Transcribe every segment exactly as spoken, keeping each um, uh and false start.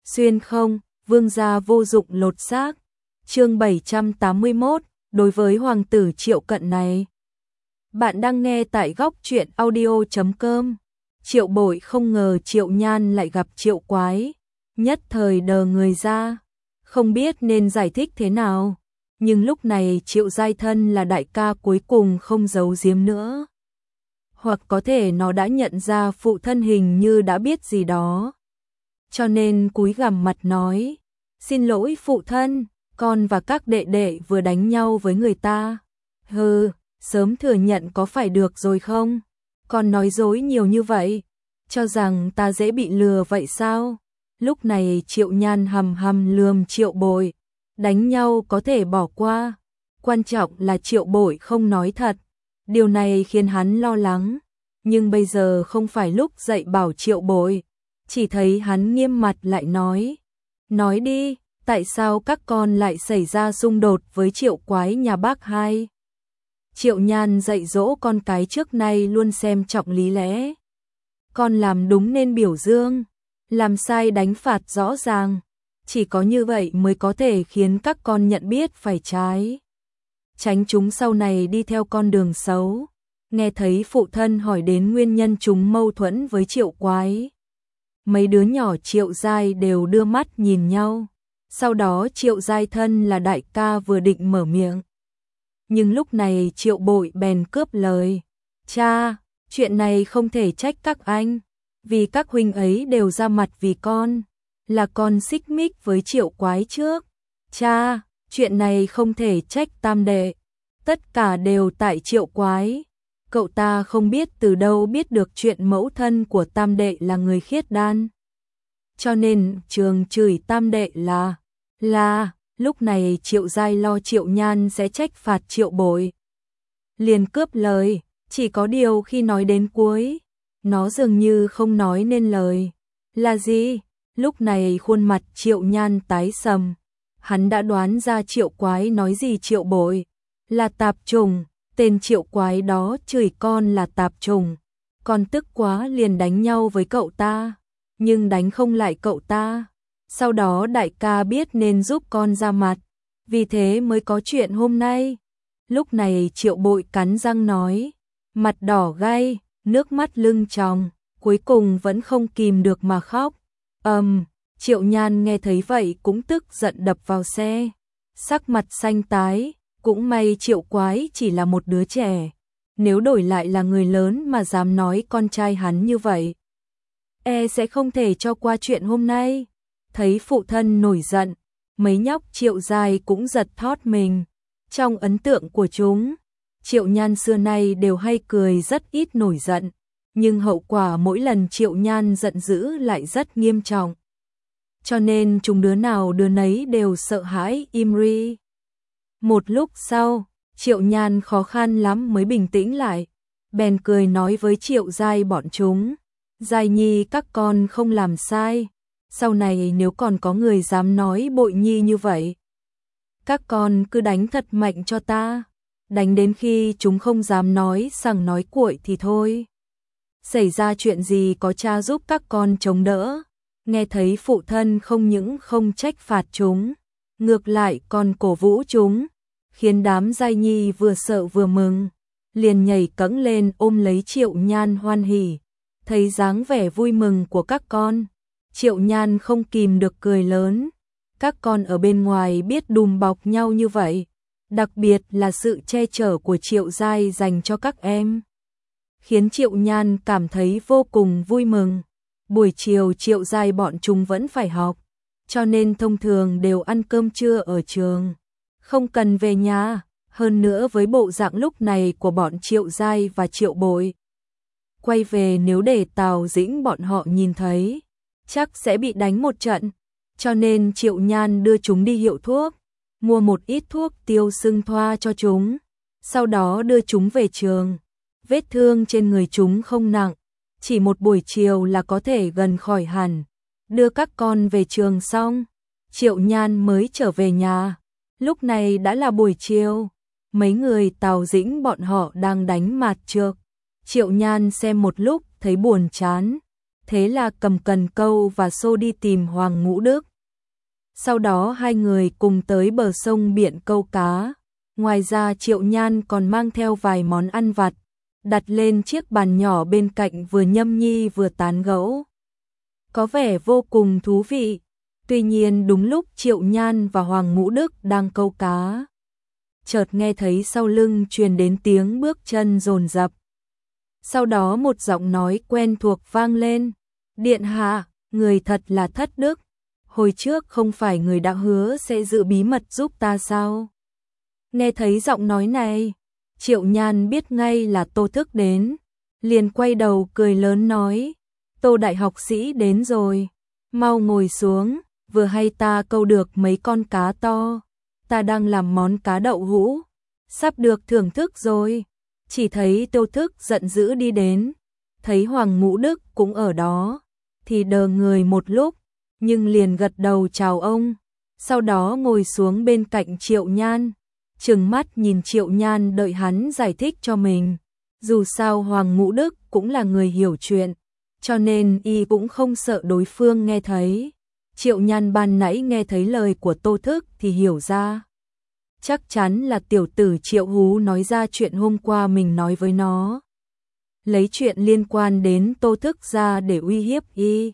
xuyên không, vương gia vô dụng lột xác. Chương bảy trăm tám mươi mốt, đối với hoàng tử Triệu Cận này. Bạn đang nghe tại góc truyện audio chấm com. Triệu Bội không ngờ Triệu Nhan lại gặp Triệu Quái, nhất thời đờ người ra, không biết nên giải thích thế nào. Nhưng lúc này Triệu Giai Thân là đại ca cuối cùng không giấu giếm nữa. Hoặc có thể nó đã nhận ra phụ thân hình như đã biết gì đó. Cho nên cúi gằm mặt nói, xin lỗi phụ thân, con và các đệ đệ vừa đánh nhau với người ta. Hừ, sớm thừa nhận có phải được rồi không? Con nói dối nhiều như vậy, cho rằng ta dễ bị lừa vậy sao? Lúc này Triệu Nhan hầm hầm lườm Triệu Bội, đánh nhau có thể bỏ qua, quan trọng là Triệu Bội không nói thật. Điều này khiến hắn lo lắng, nhưng bây giờ không phải lúc dạy bảo Triệu Bội, chỉ thấy hắn nghiêm mặt lại nói, nói đi, tại sao các con lại xảy ra xung đột với Triệu Quái nhà bác hai? Triệu Nhan dạy dỗ con cái trước nay luôn xem trọng lý lẽ. Con làm đúng nên biểu dương, làm sai đánh phạt rõ ràng, chỉ có như vậy mới có thể khiến các con nhận biết phải trái, tránh chúng sau này đi theo con đường xấu. Nghe thấy phụ thân hỏi đến nguyên nhân chúng mâu thuẫn với Triệu Quái, mấy đứa nhỏ Triệu Giai đều đưa mắt nhìn nhau. Sau đó Triệu Giai Thân là đại ca vừa định mở miệng, nhưng lúc này Triệu Bội bèn cướp lời, cha, chuyện này không thể trách các anh, vì các huynh ấy đều ra mặt vì con, là con xích mích với Triệu Quái trước. Cha, chuyện này không thể trách tam đệ, tất cả đều tại Triệu Quái. Cậu ta không biết từ đâu biết được chuyện mẫu thân của tam đệ là người khiết đan, cho nên trường chửi tam đệ là là. Lúc này Triệu Giai lo Triệu Nhan sẽ trách phạt Triệu Bội, liền cướp lời, chỉ có điều khi nói đến cuối, nó dường như không nói nên lời. Là gì? Lúc này khuôn mặt Triệu Nhan tái sầm, hắn đã đoán ra Triệu Quái nói gì Triệu Bội là tạp trùng. Tên Triệu Quái đó chửi con là tạp trùng, con tức quá liền đánh nhau với cậu ta, nhưng đánh không lại cậu ta. Sau đó đại ca biết nên giúp con ra mặt, vì thế mới có chuyện hôm nay. Lúc này Triệu Bội cắn răng nói, mặt đỏ gay, nước mắt lưng tròng, cuối cùng vẫn không kìm được mà khóc. Ầm, um, Triệu Nhan nghe thấy vậy cũng tức giận đập vào xe, sắc mặt xanh tái. Cũng may Triệu Quái chỉ là một đứa trẻ, nếu đổi lại là người lớn mà dám nói con trai hắn như vậy, e sẽ không thể cho qua chuyện hôm nay. Thấy phụ thân nổi giận, mấy nhóc Triệu Giai cũng giật thót mình. Trong ấn tượng của chúng, Triệu Nhan xưa nay đều hay cười rất ít nổi giận, nhưng hậu quả mỗi lần Triệu Nhan giận dữ lại rất nghiêm trọng, cho nên chúng đứa nào đứa nấy đều sợ hãi im ri. Một lúc sau, Triệu Nhan khó khăn lắm mới bình tĩnh lại, bèn cười nói với Triệu Giai bọn chúng, Giai Nhi các con không làm sai, sau này nếu còn có người dám nói Bội Nhi như vậy, các con cứ đánh thật mạnh cho ta, đánh đến khi chúng không dám nói sằng nói cuội thì thôi. Xảy ra chuyện gì có cha giúp các con chống đỡ. Nghe thấy phụ thân không những không trách phạt chúng, ngược lại còn cổ vũ chúng, khiến đám Giai Nhi vừa sợ vừa mừng, liền nhảy cẫng lên ôm lấy Triệu Nhan hoan hỉ. Thấy dáng vẻ vui mừng của các con, Triệu Nhan không kìm được cười lớn. Các con ở bên ngoài biết đùm bọc nhau như vậy, đặc biệt là sự che chở của Triệu Giai dành cho các em, khiến Triệu Nhan cảm thấy vô cùng vui mừng. Buổi chiều Triệu Giai bọn chúng vẫn phải học, cho nên thông thường đều ăn cơm trưa ở trường, không cần về nhà. Hơn nữa với bộ dạng lúc này của bọn Triệu Giai và Triệu Bội, quay về nếu để Tào Dĩnh bọn họ nhìn thấy, chắc sẽ bị đánh một trận. Cho nên Triệu Nhan đưa chúng đi hiệu thuốc, mua một ít thuốc tiêu sưng thoa cho chúng, sau đó đưa chúng về trường. Vết thương trên người chúng không nặng, chỉ một buổi chiều là có thể gần khỏi hẳn. Đưa các con về trường xong, Triệu Nhan mới trở về nhà. Lúc này đã là buổi chiều, mấy người Tào Dĩnh bọn họ đang đánh mạt trược. Triệu Nhan xem một lúc thấy buồn chán, thế là cầm cần câu và xô đi tìm Hoàng Ngũ Đức. Sau đó hai người cùng tới bờ sông biển câu cá. Ngoài ra Triệu Nhan còn mang theo vài món ăn vặt, đặt lên chiếc bàn nhỏ bên cạnh vừa nhâm nhi vừa tán gẫu. Có vẻ vô cùng thú vị. Tuy nhiên đúng lúc Triệu Nhan và Hoàng Ngũ Đức đang câu cá, chợt nghe thấy sau lưng truyền đến tiếng bước chân dồn dập. Sau đó một giọng nói quen thuộc vang lên. Điện hạ, người thật là thất đức. Hồi trước không phải người đã hứa sẽ giữ bí mật giúp ta sao? Nghe thấy giọng nói này, Triệu Nhan biết ngay là Tô Thức đến, liền quay đầu cười lớn nói, Tô đại học sĩ đến rồi, mau ngồi xuống, vừa hay ta câu được mấy con cá to, ta đang làm món cá đậu hũ, sắp được thưởng thức rồi. Chỉ thấy Tô Thức giận dữ đi đến, thấy Hoàng Ngũ Đức cũng ở đó, thì đờ người một lúc, nhưng liền gật đầu chào ông, sau đó ngồi xuống bên cạnh Triệu Nhan, trừng mắt nhìn Triệu Nhan đợi hắn giải thích cho mình. Dù sao Hoàng Ngũ Đức cũng là người hiểu chuyện, cho nên y cũng không sợ đối phương nghe thấy. Triệu Nhan ban nãy nghe thấy lời của Tô Thức thì hiểu ra. Chắc chắn là tiểu tử Triệu Hú nói ra chuyện hôm qua mình nói với nó. Lấy chuyện liên quan đến Tô Thức ra để uy hiếp y.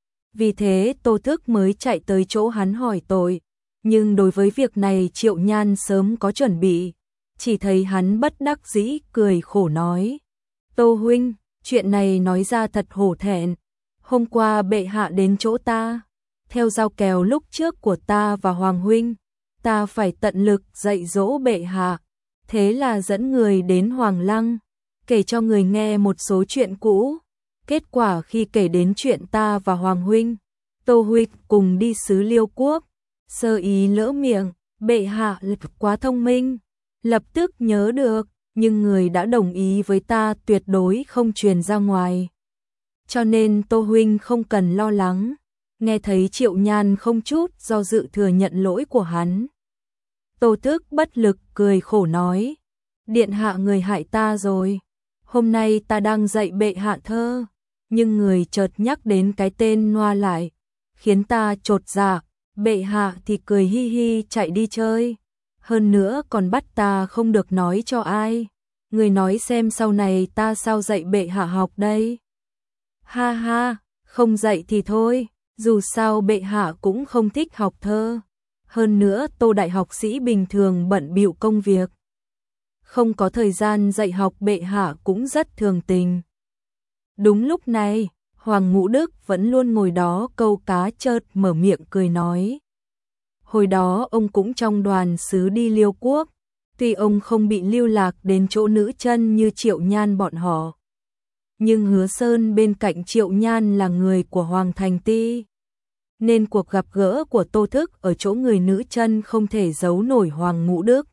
Vì thế Tô Thức mới chạy tới chỗ hắn hỏi tội. Nhưng đối với việc này Triệu Nhan sớm có chuẩn bị. Chỉ thấy hắn bất đắc dĩ cười khổ nói. Tô huynh, chuyện này nói ra thật hổ thẹn. Hôm qua bệ hạ đến chỗ ta, theo giao kèo lúc trước của ta và Hoàng huynh, ta phải tận lực dạy dỗ bệ hạ. Thế là dẫn người đến Hoàng Lăng, kể cho người nghe một số chuyện cũ. Kết quả khi kể đến chuyện ta và Hoàng huynh, Tô huynh cùng đi xứ Liêu Quốc, sơ ý lỡ miệng, bệ hạ quá thông minh, lập tức nhớ được, nhưng người đã đồng ý với ta tuyệt đối không truyền ra ngoài. Cho nên Tô huynh không cần lo lắng. Nghe thấy Triệu Nhan không chút do dự thừa nhận lỗi của hắn, Tô Thức bất lực cười khổ nói, điện hạ người hại ta rồi. Hôm nay ta đang dạy bệ hạ thơ, nhưng người chợt nhắc đến cái tên Noa lại, khiến ta chột dạ. Bệ hạ thì cười hi hi chạy đi chơi, hơn nữa còn bắt ta không được nói cho ai. Người nói xem sau này ta sao dạy bệ hạ học đây? Ha ha, không dạy thì thôi, dù sao bệ hạ cũng không thích học thơ. Hơn nữa Tô đại học sĩ bình thường bận bịu công việc, không có thời gian dạy học bệ hạ cũng rất thường tình. Đúng lúc này, Hoàng Ngũ Đức vẫn luôn ngồi đó câu cá chợt mở miệng cười nói. Hồi đó ông cũng trong đoàn sứ đi Liêu Quốc, tuy ông không bị lưu lạc đến chỗ nữ chân như Triệu Nhan bọn họ. Nhưng Hứa Sơn bên cạnh Triệu Nhan là người của Hoàng Thành Ti, nên cuộc gặp gỡ của Tô Thức ở chỗ người nữ chân không thể giấu nổi Hoàng Ngũ Đức.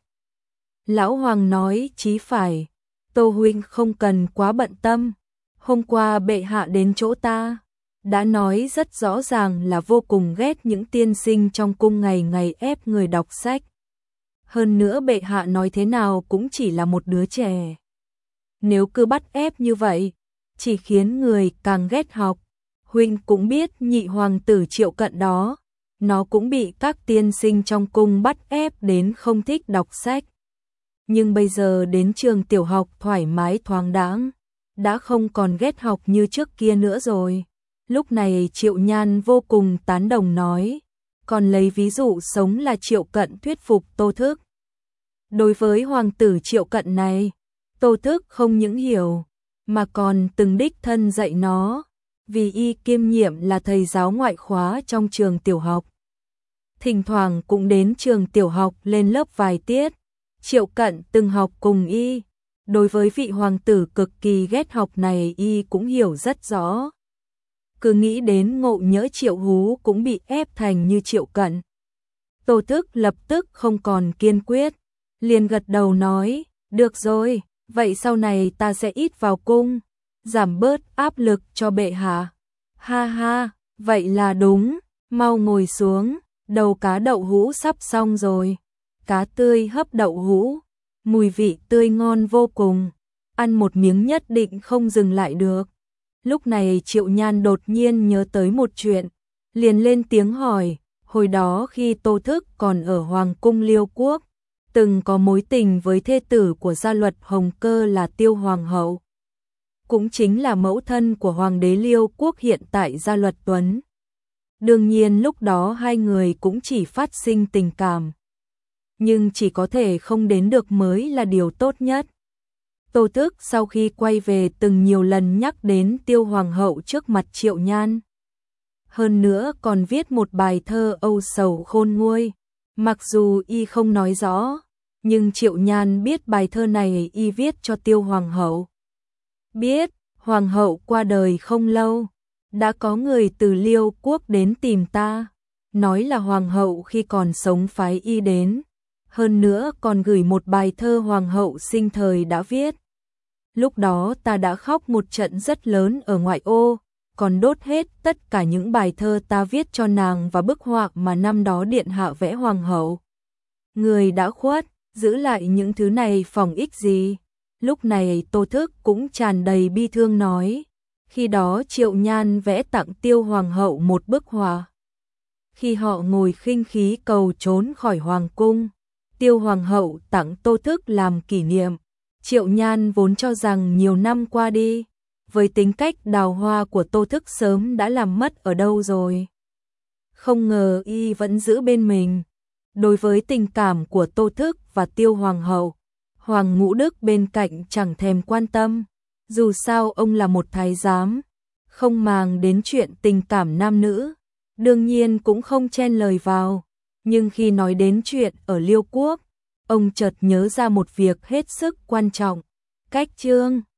Lão Hoàng nói chí phải, Tô huynh không cần quá bận tâm. Hôm qua bệ hạ đến chỗ ta, đã nói rất rõ ràng là vô cùng ghét những tiên sinh trong cung ngày ngày ép người đọc sách. Hơn nữa bệ hạ nói thế nào cũng chỉ là một đứa trẻ. Nếu cứ bắt ép như vậy, chỉ khiến người càng ghét học. Huynh cũng biết nhị hoàng tử Triệu Cận đó, nó cũng bị các tiên sinh trong cung bắt ép đến không thích đọc sách. Nhưng bây giờ đến trường tiểu học thoải mái thoáng đãng, đã không còn ghét học như trước kia nữa rồi. Lúc này Triệu Nhan vô cùng tán đồng nói, còn lấy ví dụ sống là Triệu Cận thuyết phục Tô Thức. Đối với hoàng tử Triệu Cận này, Tô Thức không những hiểu, mà còn từng đích thân dạy nó, vì y kiêm nhiệm là thầy giáo ngoại khóa trong trường tiểu học. Thỉnh thoảng cũng đến trường tiểu học lên lớp vài tiết. Triệu Cận từng học cùng y, đối với vị hoàng tử cực kỳ ghét học này y cũng hiểu rất rõ. Cứ nghĩ đến Ngộ Nhỡ Triệu Hú cũng bị ép thành như Triệu Cận, Tô Thức lập tức không còn kiên quyết, liền gật đầu nói, được rồi, vậy sau này ta sẽ ít vào cung, giảm bớt áp lực cho bệ hạ. Ha ha, vậy là đúng, mau ngồi xuống, đầu cá đậu hũ sắp xong rồi. Cá tươi hấp đậu hũ, mùi vị tươi ngon vô cùng, ăn một miếng nhất định không dừng lại được. Lúc này Triệu Nhan đột nhiên nhớ tới một chuyện, liền lên tiếng hỏi, hồi đó khi Tô Thức còn ở Hoàng cung Liêu Quốc, từng có mối tình với thê tử của gia luật Hồng Cơ là Tiêu Hoàng hậu, cũng chính là mẫu thân của Hoàng đế Liêu Quốc hiện tại Gia Luật Tuấn. Đương nhiên lúc đó hai người cũng chỉ phát sinh tình cảm, nhưng chỉ có thể không đến được mới là điều tốt nhất. Tô Thức sau khi quay về từng nhiều lần nhắc đến Tiêu Hoàng hậu trước mặt Triệu Nhan. Hơn nữa còn viết một bài thơ âu sầu khôn nguôi, mặc dù y không nói rõ, nhưng Triệu Nhan biết bài thơ này y viết cho Tiêu Hoàng hậu. Biết, Hoàng hậu qua đời không lâu, đã có người từ Liêu Quốc đến tìm ta, nói là Hoàng hậu khi còn sống phái y đến, hơn nữa còn gửi một bài thơ Hoàng hậu sinh thời đã viết. Lúc đó ta đã khóc một trận rất lớn ở ngoại ô, còn đốt hết tất cả những bài thơ ta viết cho nàng và bức họa mà năm đó điện hạ vẽ Hoàng hậu. Người đã khuất, giữ lại những thứ này phòng ích gì? Lúc này Tô Thức cũng tràn đầy bi thương nói, khi đó Triệu Nhan vẽ tặng Tiêu Hoàng hậu một bức họa. Khi họ ngồi khinh khí cầu trốn khỏi Hoàng cung, Tiêu Hoàng hậu tặng Tô Thức làm kỷ niệm. Triệu Nhan vốn cho rằng nhiều năm qua đi, với tính cách đào hoa của Tô Thức sớm đã làm mất ở đâu rồi. Không ngờ y vẫn giữ bên mình. Đối với tình cảm của Tô Thức và Tiêu Hoàng hậu, Hoàng Ngũ Đức bên cạnh chẳng thèm quan tâm, dù sao ông là một thái giám, không màng đến chuyện tình cảm nam nữ, đương nhiên cũng không chen lời vào, nhưng khi nói đến chuyện ở Liêu Quốc, ông chợt nhớ ra một việc hết sức quan trọng, cách chương